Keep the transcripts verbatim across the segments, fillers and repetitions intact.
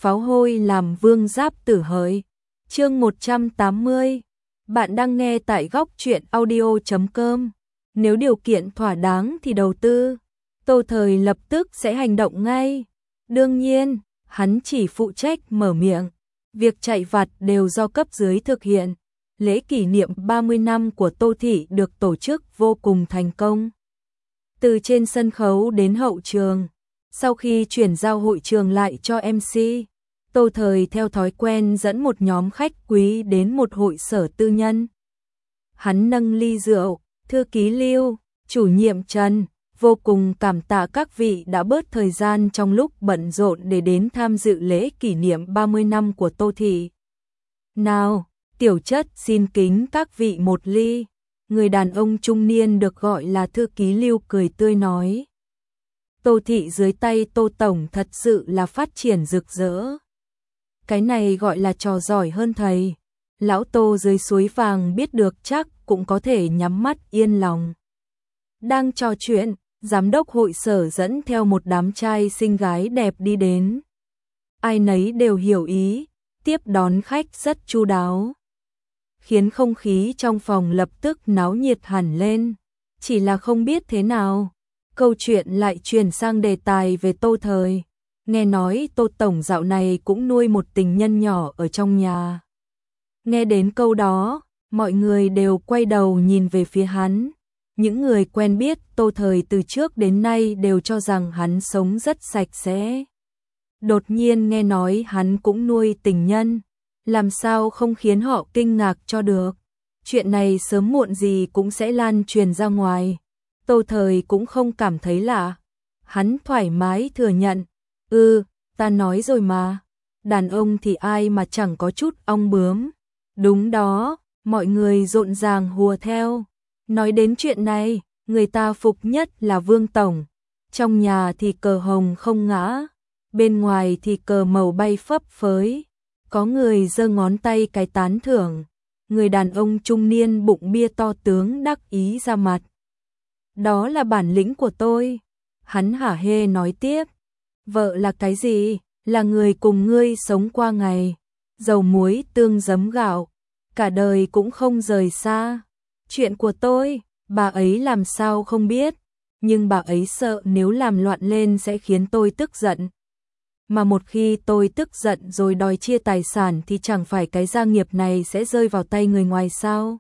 pháo hôi làm vương giáp tử hỡi. Chương một trăm tám mươi. Bạn đang nghe tại góc truyện audio chấm com. Nếu điều kiện thỏa đáng thì đầu tư. Tô Thời lập tức sẽ hành động ngay. Đương nhiên, hắn chỉ phụ trách mở miệng. Việc chạy vặt đều do cấp dưới thực hiện. Lễ kỷ niệm ba mươi năm của Tô Thị được tổ chức vô cùng thành công. Từ trên sân khấu đến hậu trường, sau khi chuyển giao hội trường lại cho em xê, Tô Thời theo thói quen dẫn một nhóm khách quý đến một hội sở tư nhân. Hắn nâng ly rượu, thư ký Lưu, chủ nhiệm Trần, vô cùng cảm tạ các vị đã bớt thời gian trong lúc bận rộn để đến tham dự lễ kỷ niệm ba mươi năm của Tô Thị. Nào, tiểu chất xin kính các vị một ly. Người đàn ông trung niên được gọi là thư ký Lưu cười tươi nói. Tô Thị dưới tay Tô Tổng thật sự là phát triển rực rỡ. Cái này gọi là trò giỏi hơn thầy. Lão Tô dưới suối vàng biết được chắc cũng có thể nhắm mắt yên lòng. Đang trò chuyện, giám đốc hội sở dẫn theo một đám trai xinh gái đẹp đi đến. Ai nấy đều hiểu ý, tiếp đón khách rất chu đáo, khiến không khí trong phòng lập tức náo nhiệt hẳn lên. Chỉ là không biết thế nào, câu chuyện lại chuyển sang đề tài về Tô Thời. Nghe nói Tô Tổng dạo này cũng nuôi một tình nhân nhỏ ở trong nhà. Nghe đến câu đó, mọi người đều quay đầu nhìn về phía hắn. Những người quen biết Tô Thời từ trước đến nay đều cho rằng hắn sống rất sạch sẽ. Đột nhiên nghe nói hắn cũng nuôi tình nhân, làm sao không khiến họ kinh ngạc cho được. Chuyện này sớm muộn gì cũng sẽ lan truyền ra ngoài. Tô Thời cũng không cảm thấy lạ. Hắn thoải mái thừa nhận. Ừ, ta nói rồi mà. Đàn ông thì ai mà chẳng có chút ong bướm. Đúng đó, mọi người rộn ràng hùa theo. Nói đến chuyện này, người ta phục nhất là Vương Tổng. Trong nhà thì cờ hồng không ngã, bên ngoài thì cờ màu bay phấp phới. Có người giơ ngón tay cái tán thưởng. Người đàn ông trung niên bụng bia to tướng đắc ý ra mặt. Đó là bản lĩnh của tôi. Hắn hả hê nói tiếp. Vợ là cái gì? Là người cùng ngươi sống qua ngày. Dầu muối tương giấm gạo. Cả đời cũng không rời xa. Chuyện của tôi, bà ấy làm sao không biết. Nhưng bà ấy sợ nếu làm loạn lên sẽ khiến tôi tức giận. Mà một khi tôi tức giận rồi đòi chia tài sản thì chẳng phải cái gia nghiệp này sẽ rơi vào tay người ngoài sao.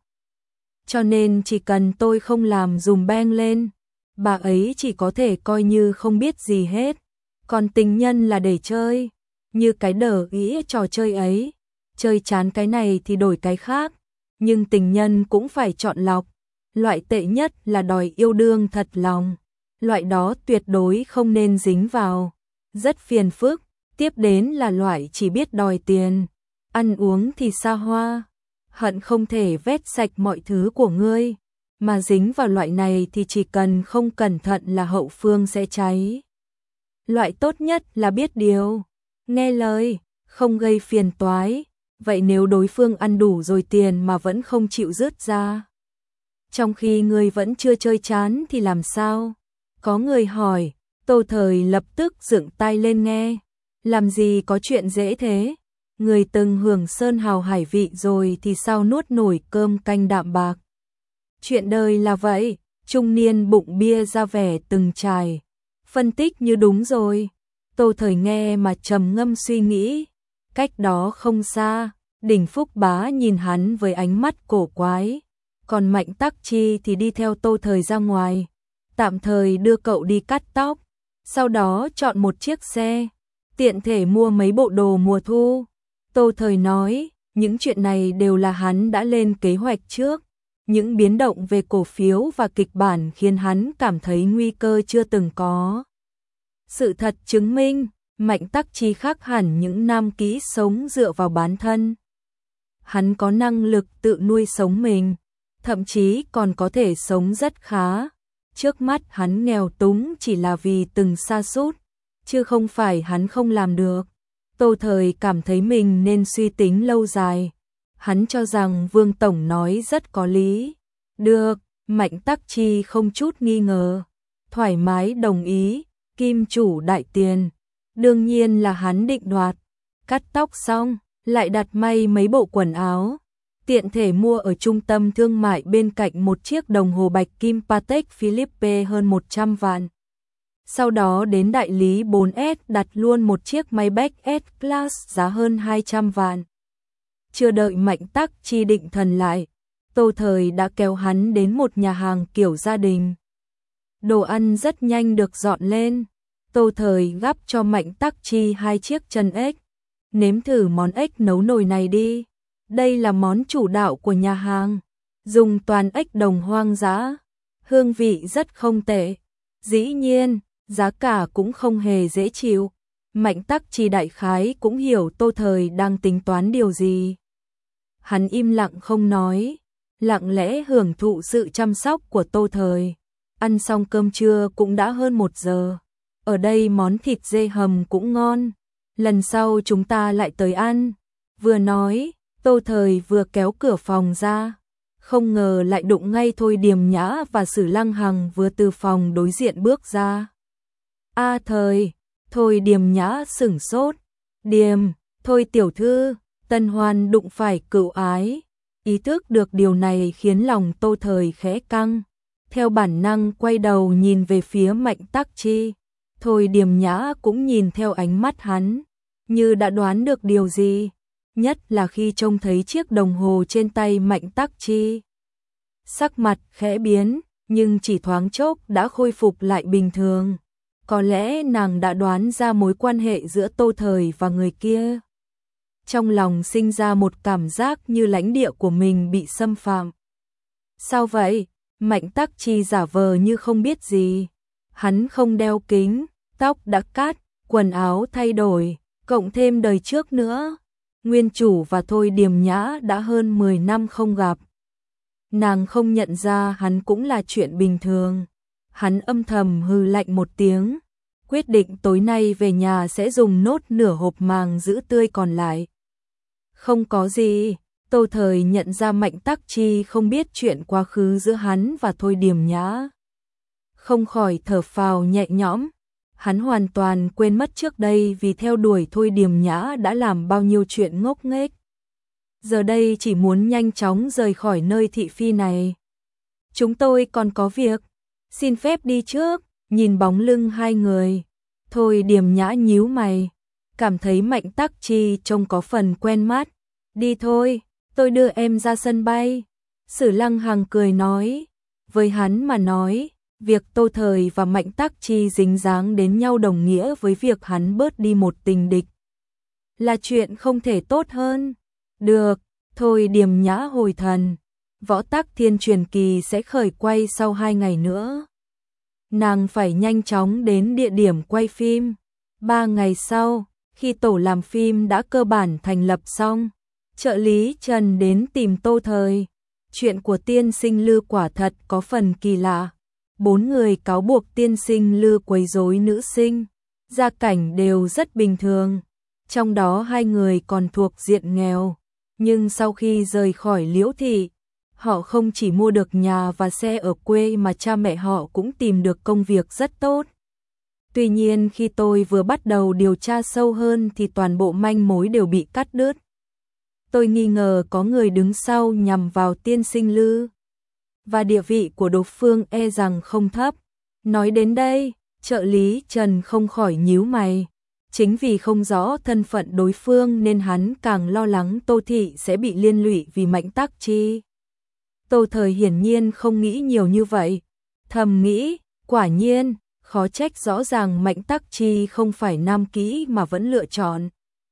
Cho nên chỉ cần tôi không làm dùm beng lên, bà ấy chỉ có thể coi như không biết gì hết. Còn tình nhân là để chơi, như cái đờ ý trò chơi ấy. Chơi chán cái này thì đổi cái khác, nhưng tình nhân cũng phải chọn lọc. Loại tệ nhất là đòi yêu đương thật lòng. Loại đó tuyệt đối không nên dính vào. Rất phiền phức. Tiếp đến là loại chỉ biết đòi tiền. Ăn uống thì xa hoa. Hận không thể vét sạch mọi thứ của ngươi. Mà dính vào loại này thì chỉ cần không cẩn thận là hậu phương sẽ cháy. Loại tốt nhất là biết điều, nghe lời, không gây phiền toái. Vậy nếu đối phương ăn đủ rồi tiền mà vẫn không chịu rớt ra, trong khi ngươi vẫn chưa chơi chán thì làm sao? Có người hỏi. Tô Thời lập tức dựng tai lên nghe. Làm gì có chuyện dễ thế? Người từng hưởng sơn hào hải vị rồi thì sao nuốt nổi cơm canh đạm bạc? Chuyện đời là vậy. Trung niên bụng bia ra vẻ từng trải. Phân tích như đúng rồi. Tô Thời nghe mà trầm ngâm suy nghĩ. Cách đó không xa, Đỉnh Phúc Bá nhìn hắn với ánh mắt cổ quái. Còn Mạnh Tắc Chi thì đi theo Tô Thời ra ngoài. Tạm thời đưa cậu đi cắt tóc. Sau đó chọn một chiếc xe, tiện thể mua mấy bộ đồ mùa thu. Tô Thời nói, những chuyện này đều là hắn đã lên kế hoạch trước. Những biến động về cổ phiếu và kịch bản khiến hắn cảm thấy nguy cơ chưa từng có. Sự thật chứng minh, Mạnh Tắc Chi khác hẳn những nam kỹ sống dựa vào bán thân. Hắn có năng lực tự nuôi sống mình, thậm chí còn có thể sống rất khá. Trước mắt hắn nghèo túng chỉ là vì từng sa sút, chứ không phải hắn không làm được. Tô Thời cảm thấy mình nên suy tính lâu dài. Hắn cho rằng Vương Tổng nói rất có lý. Được, Mạnh Tắc Chi không chút nghi ngờ. Thoải mái đồng ý, kim chủ đại tiền. Đương nhiên là hắn định đoạt. cắt tóc xong, lại đặt may mấy bộ quần áo. Tiện thể mua ở trung tâm thương mại bên cạnh một chiếc đồng hồ bạch kim Patek Philippe hơn một trăm vạn. Sau đó đến đại lý bốn S đặt luôn một chiếc Maybach S-Class giá hơn hai trăm vạn. Chưa đợi Mạnh Tắc Chi định thần lại, Tô Thời đã kéo hắn đến một nhà hàng kiểu gia đình. Đồ ăn rất nhanh được dọn lên. Tô Thời gắp cho Mạnh Tắc Chi hai chiếc chân ếch. Nếm thử món ếch nấu nồi này đi. Đây là món chủ đạo của nhà hàng. Dùng toàn ếch đồng hoang dã. Hương vị rất không tệ. Dĩ nhiên, giá cả cũng không hề dễ chịu. Mạnh Tắc Chi đại khái cũng hiểu Tô Thời đang tính toán điều gì. Hắn im lặng không nói, lặng lẽ hưởng thụ sự chăm sóc của Tô Thời. Ăn xong cơm trưa cũng đã hơn một giờ. Ở đây món thịt dê hầm cũng ngon. Lần sau chúng ta lại tới ăn. Vừa nói, Tô Thời vừa kéo cửa phòng ra. Không ngờ lại đụng ngay Thôi Điềm Nhã và Sử Lăng Hằng vừa từ phòng đối diện bước ra. A Thời, Thôi Điềm Nhã sửng sốt. Điềm, Thôi tiểu thư, Tân Hoan đụng phải cựu ái. Ý thức được điều này khiến lòng Tô Thời khẽ căng. Theo bản năng quay đầu nhìn về phía Mạnh Tắc Chi. Thôi Điềm Nhã cũng nhìn theo ánh mắt hắn, như đã đoán được điều gì, nhất là khi trông thấy chiếc đồng hồ trên tay Mạnh Tắc Chi. Sắc mặt khẽ biến, nhưng chỉ thoáng chốc đã khôi phục lại bình thường. Có lẽ nàng đã đoán ra mối quan hệ giữa Tô Thời và người kia. Trong lòng sinh ra một cảm giác như lãnh địa của mình bị xâm phạm. Sao vậy? Mạnh Tắc Chi giả vờ như không biết gì. Hắn không đeo kính, tóc đã cắt, quần áo thay đổi, cộng thêm đời trước nữa. Nguyên chủ và Thôi Điềm Nhã đã hơn mười năm không gặp. Nàng không nhận ra hắn cũng là chuyện bình thường. Hắn âm thầm hừ lạnh một tiếng, quyết định tối nay về nhà sẽ dùng nốt nửa hộp màng giữ tươi còn lại. Không có gì, Tô Thời nhận ra Mạnh Tắc Chi không biết chuyện quá khứ giữa hắn và Thôi Điềm Nhã. Không khỏi thở phào nhẹ nhõm, hắn hoàn toàn quên mất trước đây vì theo đuổi Thôi Điềm Nhã đã làm bao nhiêu chuyện ngốc nghếch. Giờ đây chỉ muốn nhanh chóng rời khỏi nơi thị phi này. Chúng tôi còn có việc, xin phép đi trước. Nhìn bóng lưng hai người, Thôi Điềm Nhã nhíu mày, cảm thấy Mạnh Tắc Chi trông có phần quen mắt. Đi thôi, tôi đưa em ra sân bay. Sử Lăng Hằng cười nói, với hắn mà nói, việc Tô Thời và Mạnh Tắc Chi dính dáng đến nhau đồng nghĩa với việc hắn bớt đi một tình địch. Là chuyện không thể tốt hơn. Được, Thôi Điềm Nhã hồi thần, Võ Tắc Thiên truyền kỳ sẽ khởi quay sau hai ngày nữa. Nàng phải nhanh chóng đến địa điểm quay phim. Ba ngày sau, khi tổ làm phim đã cơ bản thành lập xong, trợ lý Trần đến tìm Tô Thời. Chuyện của tiên sinh Lư quả thật có phần kỳ lạ. Bốn người cáo buộc tiên sinh Lư quấy rối nữ sinh, gia cảnh đều rất bình thường. Trong đó hai người còn thuộc diện nghèo. Nhưng sau khi rời khỏi Liễu Thị, họ không chỉ mua được nhà và xe ở quê mà cha mẹ họ cũng tìm được công việc rất tốt. Tuy nhiên khi tôi vừa bắt đầu điều tra sâu hơn thì toàn bộ manh mối đều bị cắt đứt. Tôi nghi ngờ có người đứng sau nhằm vào tiên sinh Lư. Và địa vị của đối phương e rằng không thấp. Nói đến đây, trợ lý Trần không khỏi nhíu mày. Chính vì không rõ thân phận đối phương nên hắn càng lo lắng Tô Thị sẽ bị liên lụy vì Mạnh Tắc Chi. Tô Thời hiển nhiên không nghĩ nhiều như vậy. Thầm nghĩ, quả nhiên, khó trách rõ ràng Mạnh Tắc Chi không phải nam kỹ mà vẫn lựa chọn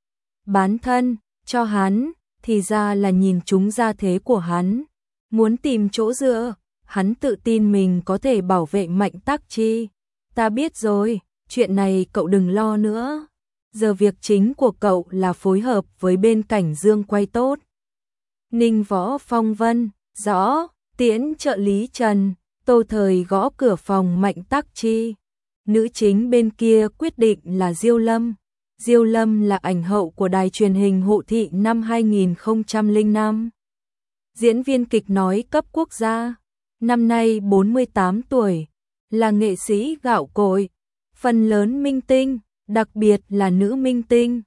bán thân cho hắn, thì ra là nhìn trúng gia thế của hắn. Muốn tìm chỗ dựa, hắn tự tin mình có thể bảo vệ Mạnh Tắc Chi. Ta biết rồi, chuyện này cậu đừng lo nữa. Giờ việc chính của cậu là phối hợp với bên Cảnh Dương quay tốt. Ninh Võ Phong Vân, rõ, tiễn trợ lý Trần. Tô Thời gõ cửa phòng Mạnh Tắc Chi. Nữ chính bên kia quyết định là Diêu Lâm. Diêu Lâm là ảnh hậu của đài truyền hình Hộ Thị năm hai nghìn không trăm lẻ năm. Diễn viên kịch nói cấp quốc gia. Năm nay bốn mươi tám tuổi. Là nghệ sĩ gạo cội. Phần lớn minh tinh, đặc biệt là nữ minh tinh,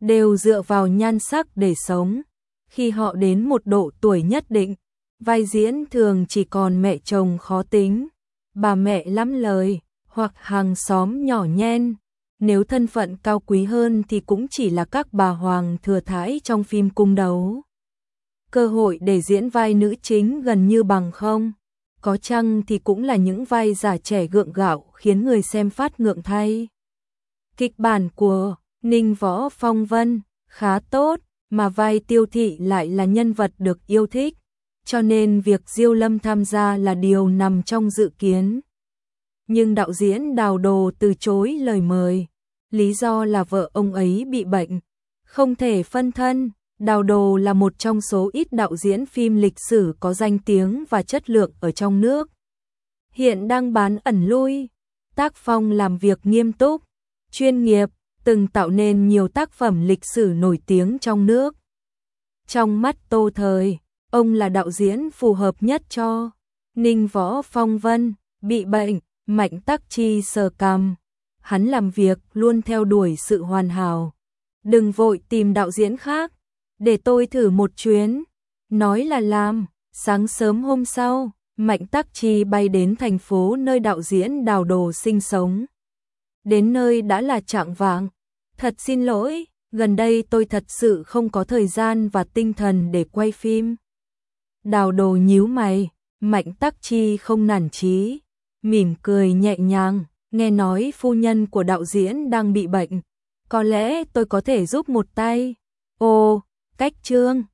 đều dựa vào nhan sắc để sống. Khi họ đến một độ tuổi nhất định, vai diễn thường chỉ còn mẹ chồng khó tính, bà mẹ lắm lời, hoặc hàng xóm nhỏ nhen. Nếu thân phận cao quý hơn thì cũng chỉ là các bà hoàng thừa thãi trong phim cung đấu. Cơ hội để diễn vai nữ chính gần như bằng không. Có chăng thì cũng là những vai giả trẻ gượng gạo khiến người xem phát ngượng thay. Kịch bản của Ninh Võ Phong Vân khá tốt, mà vai Tiêu Thị lại là nhân vật được yêu thích, cho nên việc Diêu Lâm tham gia là điều nằm trong dự kiến. Nhưng đạo diễn Đào Đồ từ chối lời mời, lý do là vợ ông ấy bị bệnh, không thể phân thân. Đào Đồ là một trong số ít đạo diễn phim lịch sử có danh tiếng và chất lượng ở trong nước. Hiện đang bán ẩn lui, tác phong làm việc nghiêm túc, chuyên nghiệp, từng tạo nên nhiều tác phẩm lịch sử nổi tiếng trong nước. Trong mắt Tô Thời, ông là đạo diễn phù hợp nhất cho Ninh Võ Phong Vân. Bị bệnh, Mạnh Tắc Chi sờ cằm. Hắn làm việc luôn theo đuổi sự hoàn hảo. Đừng vội tìm đạo diễn khác, để tôi thử một chuyến. Nói là làm. Sáng sớm hôm sau, Mạnh Tắc Chi bay đến thành phố nơi đạo diễn Đào Đồ sinh sống. Đến nơi đã là chạng vạng. Thật xin lỗi, gần đây tôi thật sự không có thời gian và tinh thần để quay phim. Đào Đồ nhíu mày, Mạnh Tắc Chi không nản chí, mỉm cười nhẹ nhàng, nghe nói phu nhân của đạo diễn đang bị bệnh, có lẽ tôi có thể giúp một tay. Ồ, cách Trương